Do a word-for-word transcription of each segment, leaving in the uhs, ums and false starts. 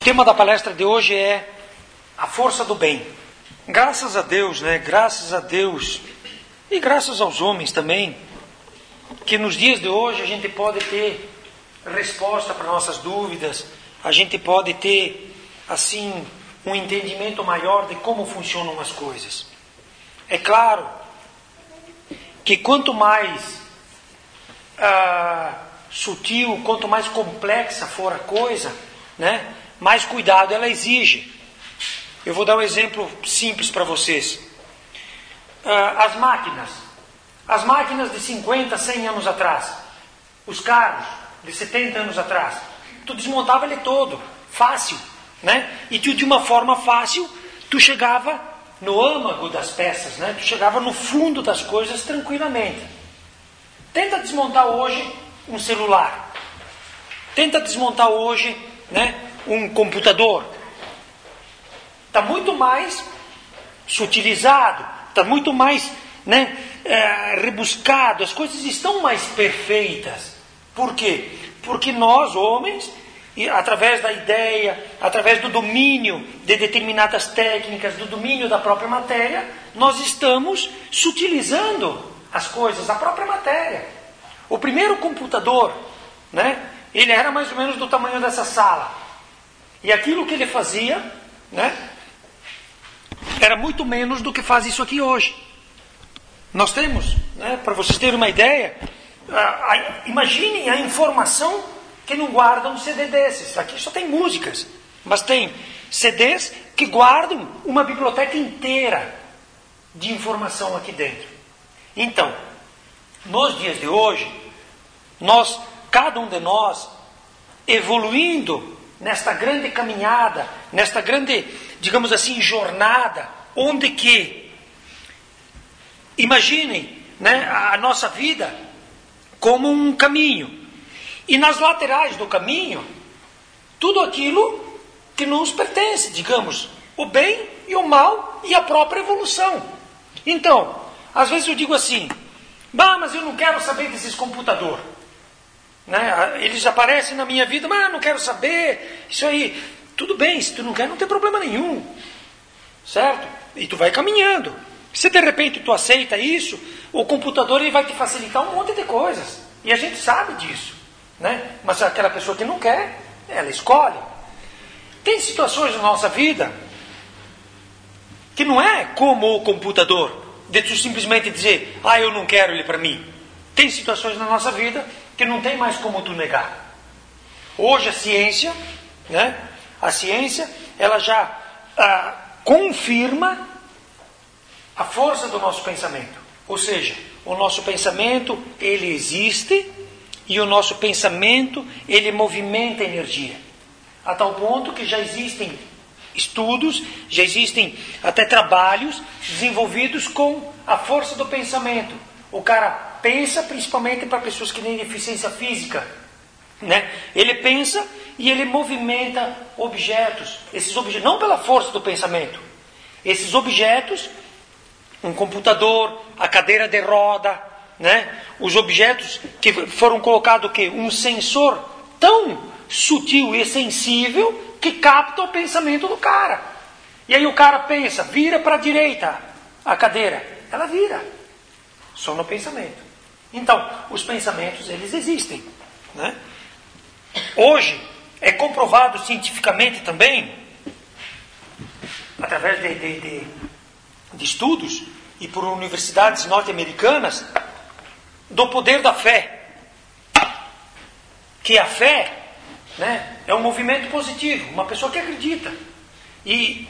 tema da palestra de hoje é a força do bem. Graças a Deus, né? Graças a Deus e graças aos homens também, que nos dias de hoje a gente pode ter resposta para nossas dúvidas, a gente pode ter, assim, um entendimento maior de como funcionam as coisas. É claro que quanto mais ah, sutil, quanto mais complexa for a coisa, né, mais cuidado ela exige. Eu vou dar um exemplo simples para vocês. Ah, as máquinas. As máquinas de cinquenta, cem anos atrás. Os carros de setenta anos atrás. Tu desmontava ele todo, fácil, né? E tu, de uma forma fácil, tu chegava no âmago das peças, né? Tu chegava no fundo das coisas tranquilamente. Tenta desmontar hoje um celular. Tenta desmontar hoje, né, um computador. Está muito mais sutilizado, está muito mais, né, é, rebuscado, as coisas estão mais perfeitas. Por quê? Porque nós, homens, através da ideia, através do domínio de determinadas técnicas, do domínio da própria matéria, nós estamos sutilizando as coisas, a própria matéria. O primeiro computador, né, ele era mais ou menos do tamanho dessa sala. E aquilo que ele fazia, né, era muito menos do que faz isso aqui hoje. Nós temos, né, para vocês terem uma ideia, a, a, imaginem a informação que não guarda um C D desses. Aqui só tem músicas, mas tem C Ds que guardam uma biblioteca inteira de informação aqui dentro. Então, nos dias de hoje, nós, cada um de nós, evoluindo nesta grande caminhada, nesta grande, digamos assim, jornada, onde que, imaginem, né, a nossa vida como um caminho. E nas laterais do caminho, tudo aquilo que nos pertence, digamos, o bem e o mal e a própria evolução. Então, às vezes eu digo assim, bah, mas eu não quero saber desses computadores. Né? Eles aparecem na minha vida, mas não quero saber, isso aí, tudo bem, se tu não quer, não tem problema nenhum, certo? E tu vai caminhando. Se de repente tu aceita isso, o computador ele vai te facilitar um monte de coisas, e a gente sabe disso, né? Mas aquela pessoa que não quer, ela escolhe. Tem situações na nossa vida que não é como o computador, de tu simplesmente dizer, ah, eu não quero ele para mim. Tem situações na nossa vida que não tem mais como tu negar. Hoje a ciência, né, a ciência, ela já ah, confirma a força do nosso pensamento. Ou seja, o nosso pensamento, ele existe e o nosso pensamento, ele movimenta energia. A tal ponto que já existem estudos, já existem até trabalhos desenvolvidos com a força do pensamento. O cara pensa, principalmente para pessoas que têm deficiência física, né? Ele pensa e ele movimenta objetos. Esses objetos, não pela força do pensamento. Esses objetos, um computador, a cadeira de roda, né? Os objetos que foram colocados o quê? Um sensor tão sutil e sensível que capta o pensamento do cara. E aí o cara pensa, vira para a direita a cadeira. Ela vira. Só no pensamento. Então, os pensamentos, eles existem, né? Hoje, é comprovado cientificamente também, através de, de, de, de estudos e por universidades norte-americanas, do poder da fé. Que a fé, né, é um movimento positivo, uma pessoa que acredita. E,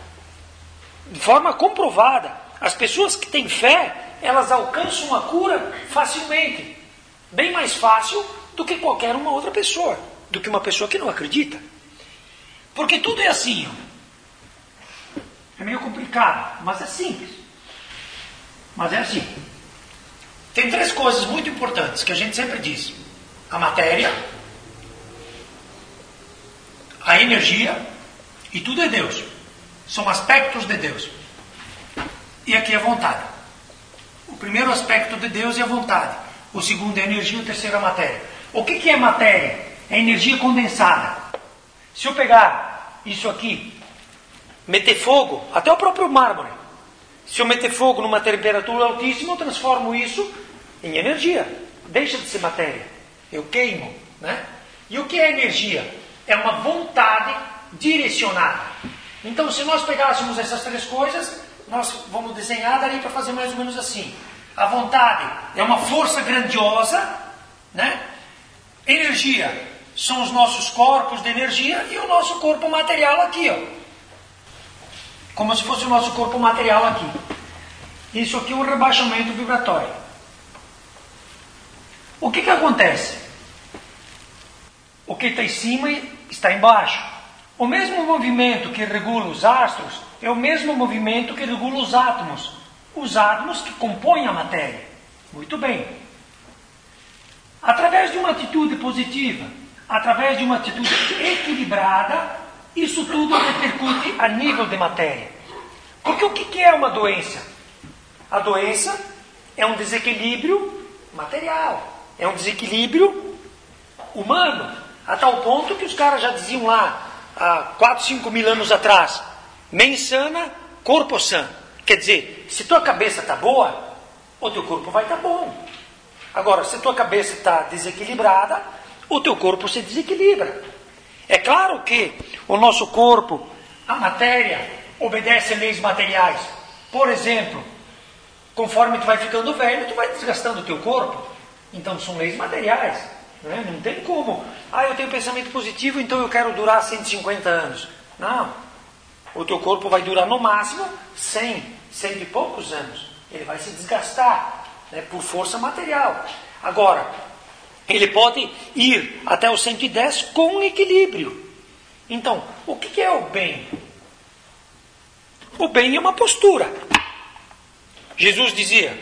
de forma comprovada, as pessoas que têm fé, elas alcançam a cura facilmente. Bem mais fácil do que qualquer uma outra pessoa. Do que uma pessoa que não acredita. Porque tudo é assim. Ó. É meio complicado, mas é simples. Mas é assim. Tem três coisas muito importantes que a gente sempre diz. A matéria, a energia e tudo é Deus. São aspectos de Deus. E aqui é vontade. O primeiro aspecto de Deus é a vontade. O segundo é a energia, o terceiro é a matéria. O que, que é matéria? É energia condensada. Se eu pegar isso aqui, meter fogo, até o próprio mármore. Se eu meter fogo numa temperatura altíssima, eu transformo isso em energia. Deixa de ser matéria. Eu queimo, né? E o que é energia? É uma vontade direcionada. Então, se nós pegássemos essas três coisas, nós vamos desenhar daí para fazer mais ou menos assim. A vontade é uma força grandiosa, né? Energia são os nossos corpos de energia e o nosso corpo material aqui, ó. Como se fosse o nosso corpo material aqui. Isso aqui é um rebaixamento vibratório. O que que acontece? O que está em cima está embaixo. O mesmo movimento que regula os astros é o mesmo movimento que regula os átomos. Os átomos que compõem a matéria. Muito bem. Através de uma atitude positiva, através de uma atitude equilibrada, isso tudo repercute a nível de matéria. Porque o que é uma doença? A doença é um desequilíbrio material. É um desequilíbrio humano. A tal ponto que os caras já diziam lá, há quatro, cinco mil anos atrás, mens sana, corpo sã. Quer dizer, se tua cabeça está boa, o teu corpo vai estar bom. Agora, se tua cabeça está desequilibrada, o teu corpo se desequilibra. É claro que o nosso corpo, a matéria, obedece a leis materiais. Por exemplo, conforme tu vai ficando velho, tu vai desgastando o teu corpo. Então são leis materiais. Né? Não tem como. Ah, eu tenho pensamento positivo, então eu quero durar cento e cinquenta anos. Não. O teu corpo vai durar no máximo cem, cento e poucos anos. Ele vai se desgastar, né, por força material. Agora, ele pode ir até os cento e dez com equilíbrio. Então, o que é o bem? O bem é uma postura. Jesus dizia,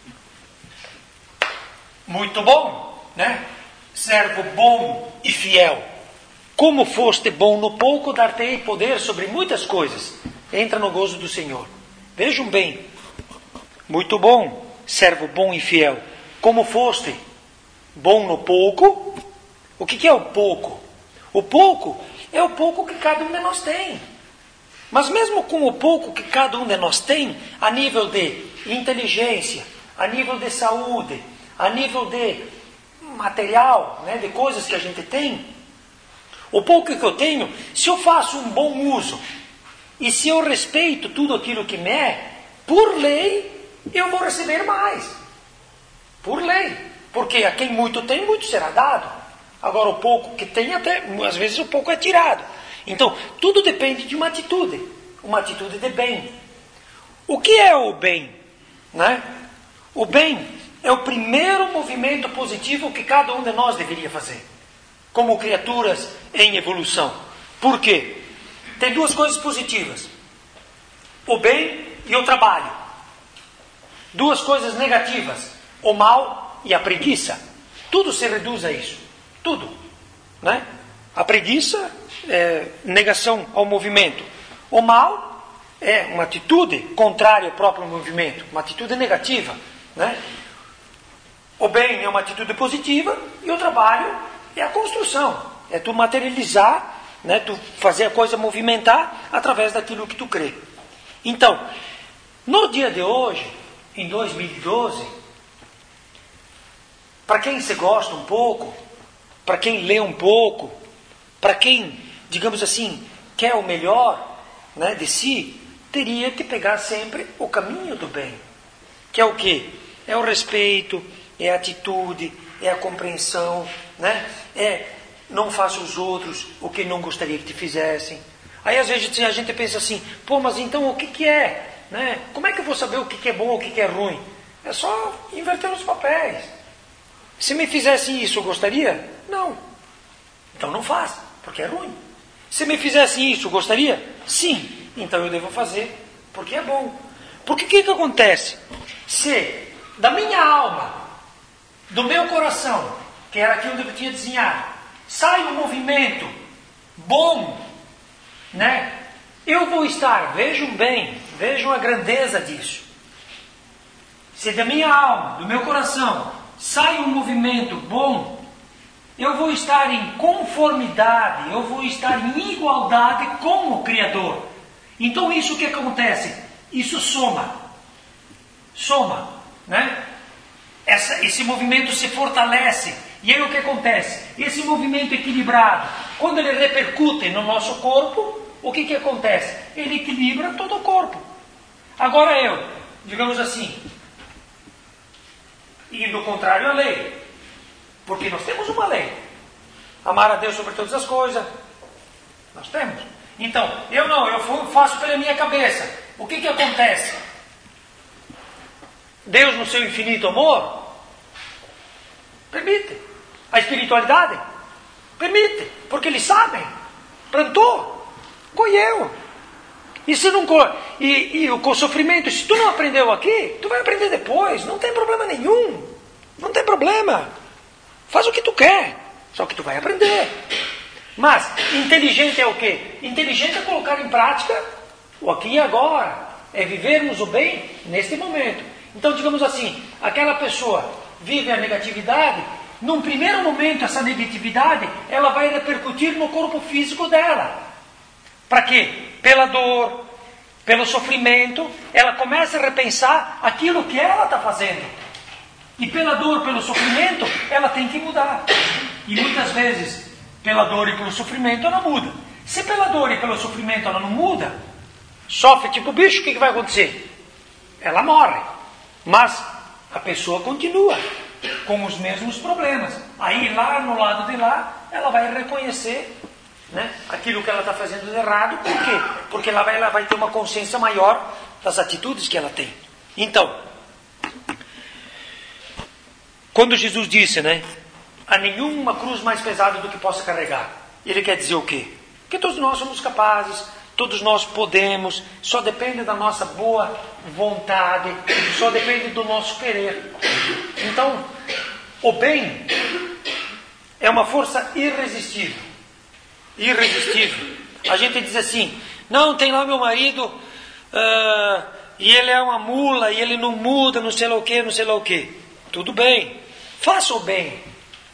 muito bom, né? Servo bom e fiel. Como foste bom no pouco, dar-te-ei poder sobre muitas coisas. Entra no gozo do Senhor. Vejam bem. Muito bom, servo bom e fiel. Como foste bom no pouco. O que, que é o pouco? O pouco é o pouco que cada um de nós tem. Mas mesmo com o pouco que cada um de nós tem, a nível de inteligência, a nível de saúde, a nível de material, né, de coisas que a gente tem, o pouco que eu tenho, se eu faço um bom uso, e se eu respeito tudo aquilo que me é, por lei, eu vou receber mais. Por lei. Porque a quem muito tem, muito será dado. Agora o pouco que tem, até às vezes o pouco é tirado. Então, tudo depende de uma atitude. Uma atitude de bem. O que é o bem? Né? O bem é o primeiro movimento positivo que cada um de nós deveria fazer. Como criaturas em evolução. Por quê? Tem duas coisas positivas. O bem e o trabalho. Duas coisas negativas. O mal e a preguiça. Tudo se reduz a isso. Tudo. Né? A preguiça é negação ao movimento. O mal é uma atitude contrária ao próprio movimento. Uma atitude negativa. Né? O bem é uma atitude positiva e o trabalho é a construção. É tu materializar, né? Tu fazer a coisa movimentar através daquilo que tu crê. Então, no dia de hoje, em dois mil e doze, para quem se gosta um pouco, para quem lê um pouco, para quem, digamos assim, quer o melhor, né, de si, teria que pegar sempre o caminho do bem. Que é o quê? É o respeito, é a atitude, é a compreensão, né? É não faça os outros o que não gostaria que te fizessem. Aí às vezes a gente pensa assim, pô, mas então o que, que é? Né? Como é que eu vou saber o que, que é bom ou o que, que é ruim? É só inverter os papéis. Se me fizesse isso, eu gostaria? Não. Então não faça, porque é ruim. Se me fizesse isso, eu gostaria? Sim. Então eu devo fazer, porque é bom. Porque o que, que acontece? Se da minha alma, do meu coração, que era aquilo que eu tinha desenhado, sai um movimento bom, né? Eu vou estar, vejam bem, vejam a grandeza disso. Se da minha alma, do meu coração, sai um movimento bom, eu vou estar em conformidade, eu vou estar em igualdade com o Criador. Então isso que acontece? Isso soma. Soma, né? Essa, esse movimento se fortalece. E aí o que acontece? Esse movimento equilibrado, quando ele repercute no nosso corpo, o que, que acontece? Ele equilibra todo o corpo. Agora eu, digamos assim, indo contrário à lei, porque nós temos uma lei. Amar a Deus sobre todas as coisas. Nós temos. Então, eu não, eu faço pela minha cabeça. O que, que acontece? Deus, no seu infinito amor, permite. A espiritualidade permite, porque Ele sabe, plantou, colheu. E se não e, e com o sofrimento, se tu não aprendeu aqui, tu vai aprender depois, não tem problema nenhum. Não tem problema. Faz o que tu quer, só que tu vai aprender. Mas inteligente é o quê? Inteligente é colocar em prática o aqui e agora, é vivermos o bem neste momento. Então, digamos assim, aquela pessoa vive a negatividade, num primeiro momento essa negatividade, ela vai repercutir no corpo físico dela. Para quê? Pela dor, pelo sofrimento, ela começa a repensar aquilo que ela está fazendo. E pela dor, pelo sofrimento, ela tem que mudar. E muitas vezes, pela dor e pelo sofrimento, ela muda. Se pela dor e pelo sofrimento ela não muda, sofre tipo bicho, o que, que vai acontecer? Ela morre. Mas a pessoa continua com os mesmos problemas. Aí lá no lado de lá, ela vai reconhecer, né, aquilo que ela está fazendo de errado. Por quê? Porque ela vai, ela vai ter uma consciência maior das atitudes que ela tem. Então, quando Jesus disse, né, há nenhuma cruz mais pesada do que possa carregar, ele quer dizer o quê? Que todos nós somos capazes, todos nós podemos, só depende da nossa boa vontade, só depende do nosso querer. Então, o bem é uma força irresistível. Irresistível. A gente diz assim, não, tem lá meu marido, uh, e ele é uma mula, e ele não muda, não sei lá o que, não sei lá o que. Tudo bem, faça o bem.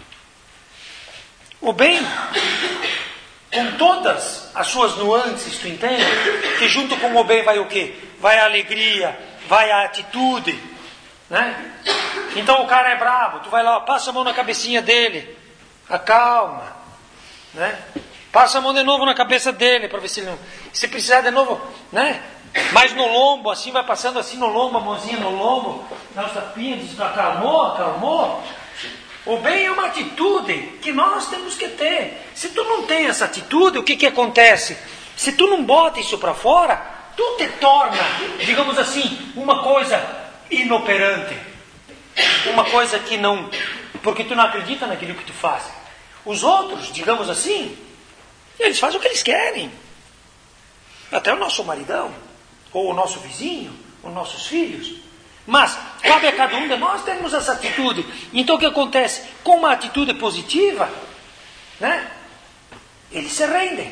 O bem, com todas as suas nuances, tu entende? Que junto com o bem vai o quê? Vai a alegria, vai a atitude, né? Então o cara é brabo, tu vai lá, passa a mão na cabecinha dele, acalma, né? Passa a mão de novo na cabeça dele, para ver se ele não... Se precisar de novo, né? Mas no lombo, assim, vai passando assim no lombo, a mãozinha no lombo, dá uns tapinhas, diz, acalmou, acalmou. O bem é uma atitude que nós temos que ter. Se tu não tem essa atitude, o que que acontece? Se tu não bota isso para fora, tu te torna, digamos assim, uma coisa inoperante. Uma coisa que não... Porque tu não acredita naquilo que tu faz. Os outros, digamos assim, eles fazem o que eles querem. Até o nosso maridão, ou o nosso vizinho, os nossos filhos. Mas cabe a cada um de nós termos essa atitude. Então o que acontece? Com uma atitude positiva, né, eles se rendem.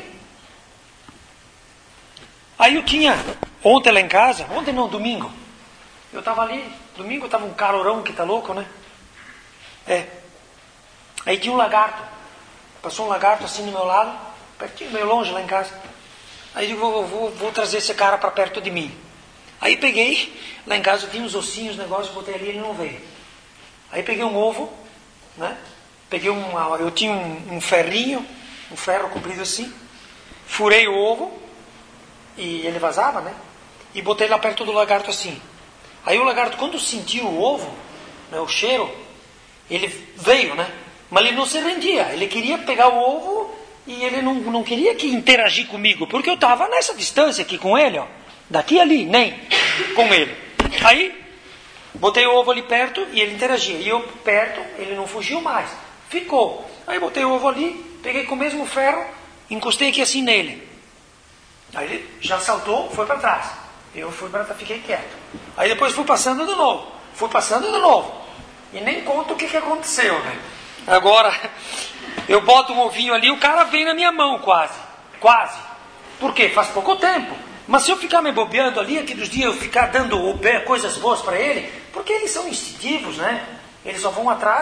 Aí eu tinha, ontem lá em casa, ontem não, domingo, eu estava ali, domingo estava um calorão que tá louco, né? É. Aí tinha um lagarto. Passou um lagarto assim do meu lado, pertinho, meio longe lá em casa. Aí eu vou, vou, vou trazer esse cara para perto de mim. Aí peguei, lá em casa eu tinha uns ossinhos, negócios, botei ali e ele não veio. Aí peguei um ovo, né? Peguei uma, eu tinha um, um ferrinho, um ferro comprido assim, furei o ovo, e ele vazava, né? E botei lá perto do lagarto assim. Aí o lagarto, quando sentiu o ovo, né, o cheiro, ele veio, né? Mas ele não se rendia, ele queria pegar o ovo e ele não, não queria que interagir comigo, porque eu estava nessa distância aqui com ele, ó. Daqui ali, nem com ele. Aí, botei o ovo ali perto e ele interagia. E eu perto, ele não fugiu mais. Ficou. Aí botei o ovo ali, peguei com o mesmo ferro, encostei aqui assim nele. Aí ele já saltou, foi para trás. Eu fui para trás, fiquei quieto. Aí depois fui passando de novo. Fui passando de novo. E nem conto o que, que aconteceu, né? Agora, eu boto um ovinho ali, o cara vem na minha mão quase. Quase. Por quê? Faz pouco tempo. Mas se eu ficar me bobeando ali, aqui dos dias eu ficar dando coisas boas para ele, porque eles são instintivos, né? Eles só vão atrás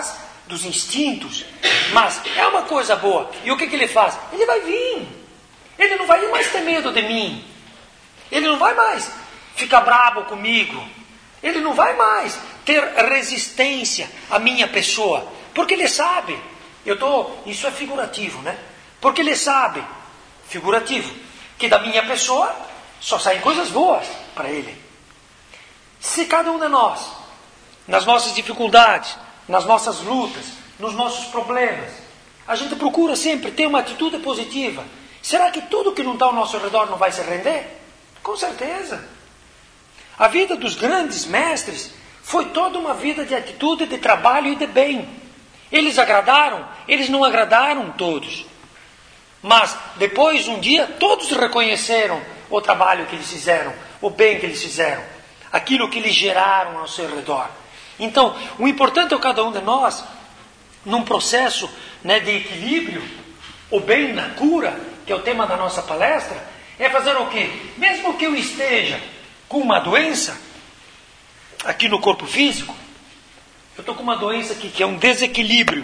dos instintos, mas é uma coisa boa. E o que, que ele faz? Ele vai vir. Ele não vai mais ter medo de mim. Ele não vai mais ficar bravo comigo. Ele não vai mais ter resistência à minha pessoa. Porque ele sabe, eu tô, isso é figurativo, né? Porque ele sabe, figurativo, que da minha pessoa só saem coisas boas para ele. Se cada um de nós, nas nossas dificuldades, nas nossas lutas, nos nossos problemas, a gente procura sempre ter uma atitude positiva, será que tudo que não está ao nosso redor não vai se render? Com certeza. A vida dos grandes mestres foi toda uma vida de atitude, de trabalho e de bem. Eles agradaram, eles não agradaram todos. Mas depois, um dia, todos reconheceram o trabalho que eles fizeram, o bem que eles fizeram, aquilo que eles geraram ao seu redor. Então, o importante é cada um de nós, num processo, né, de equilíbrio, o bem na cura, que é o tema da nossa palestra, é fazer o quê? Mesmo que eu esteja com uma doença, aqui no corpo físico, eu estou com uma doença aqui, que é um desequilíbrio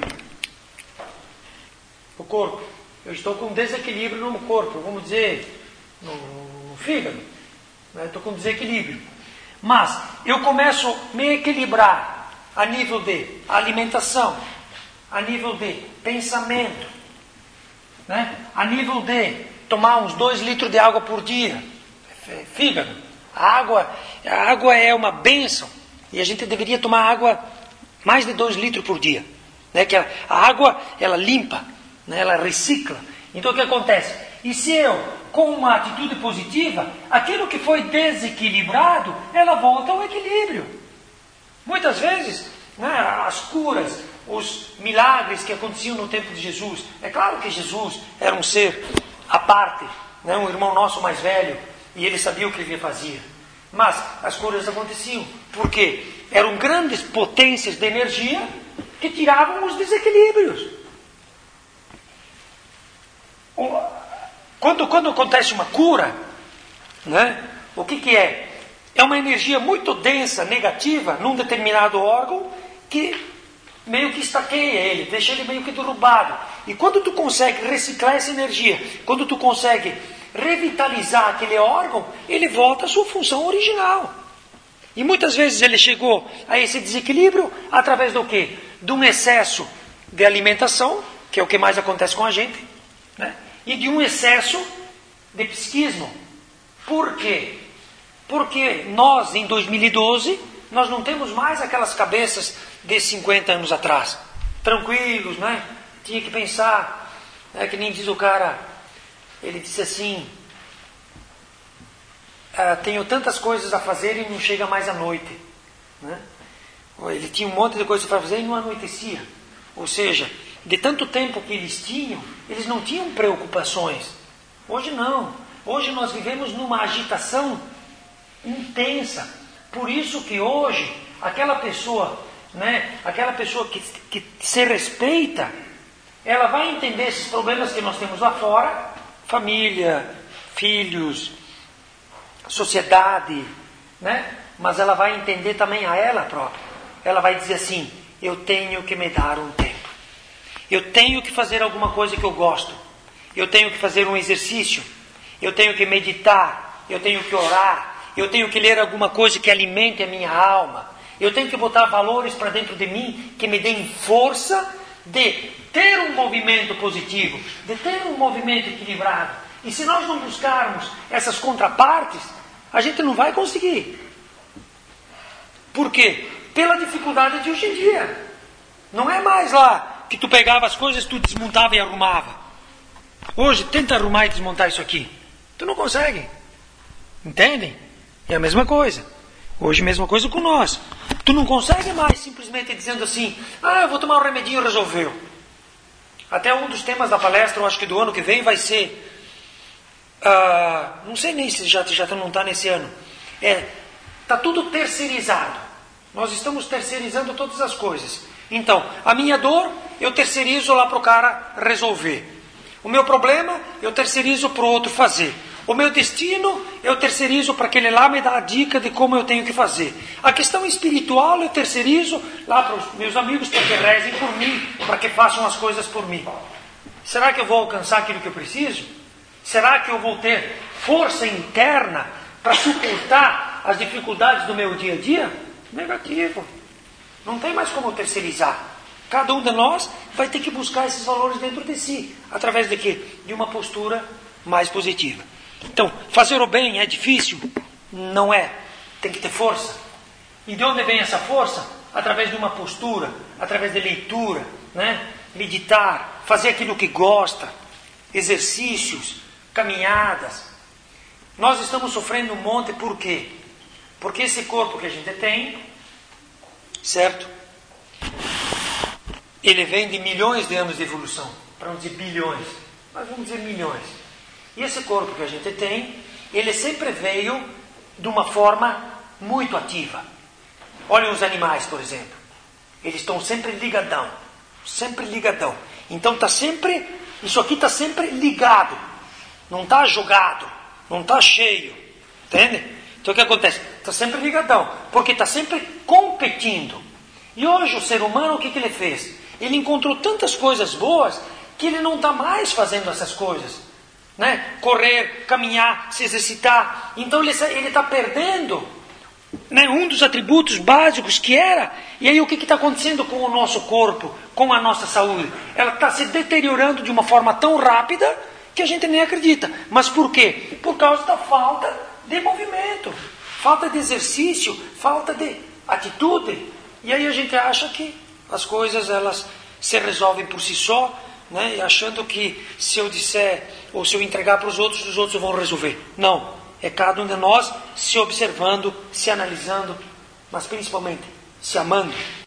no corpo. Eu estou com um desequilíbrio no corpo, vamos dizer, no, no fígado. Né? Estou com desequilíbrio. Mas eu começo a me equilibrar a nível de alimentação, a nível de pensamento, né? A nível de tomar uns dois litros de água por dia. Fígado. A água, a água é uma bênção. E a gente deveria tomar água mais de dois litros por dia. Né? Que a, a água, ela limpa, né? Ela recicla. Então o que acontece? E se eu, com uma atitude positiva, aquilo que foi desequilibrado, ela volta ao equilíbrio. Muitas vezes, né, as curas, os milagres que aconteciam no tempo de Jesus. É claro que Jesus era um ser à parte, né, um irmão nosso mais velho, e ele sabia o que ele fazia. Mas as curas aconteciam. Por quê? Eram grandes potências de energia que tiravam os desequilíbrios. Quando, quando acontece uma cura, né, o que, que é? É uma energia muito densa, negativa, num determinado órgão, que meio que estaqueia ele, deixa ele meio que derrubado. E quando tu consegue reciclar essa energia, quando tu consegue revitalizar aquele órgão, ele volta à sua função original. E muitas vezes ele chegou a esse desequilíbrio através do quê? De um excesso de alimentação, que é o que mais acontece com a gente, né? E de um excesso de psiquismo. Por quê? Porque nós, em dois mil e doze, nós não temos mais aquelas cabeças de cinquenta anos atrás. Tranquilos, né? Tinha que pensar, né? Que nem diz o cara, ele disse assim, ah, tenho tantas coisas a fazer e não chega mais à noite. Né? Ele tinha um monte de coisas para fazer e não anoitecia. Ou seja, de tanto tempo que eles tinham, eles não tinham preocupações. Hoje não. Hoje nós vivemos numa agitação intensa. Por isso que hoje, aquela pessoa, né, aquela pessoa que, que se respeita, ela vai entender esses problemas que nós temos lá fora, família, filhos, sociedade, né? Mas ela vai entender também a ela própria. Ela vai dizer assim, eu tenho que me dar um tempo. Eu tenho que fazer alguma coisa que eu gosto. Eu tenho que fazer um exercício. Eu tenho que meditar. Eu tenho que orar. Eu tenho que ler alguma coisa que alimente a minha alma. Eu tenho que botar valores para dentro de mim que me deem força de ter um movimento positivo, de ter um movimento equilibrado. E se nós não buscarmos essas contrapartes, a gente não vai conseguir. Por quê? Pela dificuldade de hoje em dia. Não é mais lá que tu pegava as coisas, tu desmontava e arrumava. Hoje, tenta arrumar e desmontar isso aqui. Tu não consegue. Entendem? É a mesma coisa. Hoje, a mesma coisa com nós. Tu não consegue mais simplesmente dizendo assim, ah, eu vou tomar um remedinho e resolveu. Até um dos temas da palestra, eu acho que do ano que vem, vai ser... Uh, não sei nem se já, já não está nesse ano. É, está tudo terceirizado. Nós estamos terceirizando todas as coisas. Então, a minha dor, eu terceirizo lá para o cara resolver. O meu problema, eu terceirizo para o outro fazer. O meu destino eu terceirizo para aquele lá me dar a dica de como eu tenho que fazer. A questão espiritual eu terceirizo lá para os meus amigos para que rezem por mim, para que façam as coisas por mim. Será que eu vou alcançar aquilo que eu preciso? Será que eu vou ter força interna para suportar as dificuldades do meu dia a dia? Negativo. Não tem mais como terceirizar. Cada um de nós vai ter que buscar esses valores dentro de si. Através de quê? De uma postura mais positiva. Então, fazer o bem é difícil? Não é. Tem que ter força. E de onde vem essa força? Através de uma postura, através de leitura, né? Meditar, fazer aquilo que gosta, exercícios, caminhadas. Nós estamos sofrendo um monte por quê? Porque esse corpo que a gente tem, certo? Ele vem de milhões de anos de evolução, para não dizer bilhões, mas vamos dizer milhões. E esse corpo que a gente tem, ele sempre veio de uma forma muito ativa. Olhem os animais, por exemplo. Eles estão sempre ligadão, sempre ligadão. Então está sempre, isso aqui está sempre ligado, não está jogado, não está cheio, entende? Então o que acontece? Está sempre ligadão, porque está sempre competindo. E hoje o ser humano, o que, que ele fez? Ele encontrou tantas coisas boas que ele não está mais fazendo essas coisas, né? Correr, caminhar, se exercitar. Então ele está perdendo, né, um dos atributos básicos que era. E aí o que está acontecendo com o nosso corpo, com a nossa saúde? Ela está se deteriorando de uma forma tão rápida que a gente nem acredita. Mas por quê? Por causa da falta de movimento, falta de exercício, falta de atitude. E aí a gente acha que as coisas elas se resolvem por si só, né? E achando que se eu disser ou se eu entregar para os outros, os outros vão resolver. Não, é cada um de nós se observando, se analisando, mas principalmente se amando.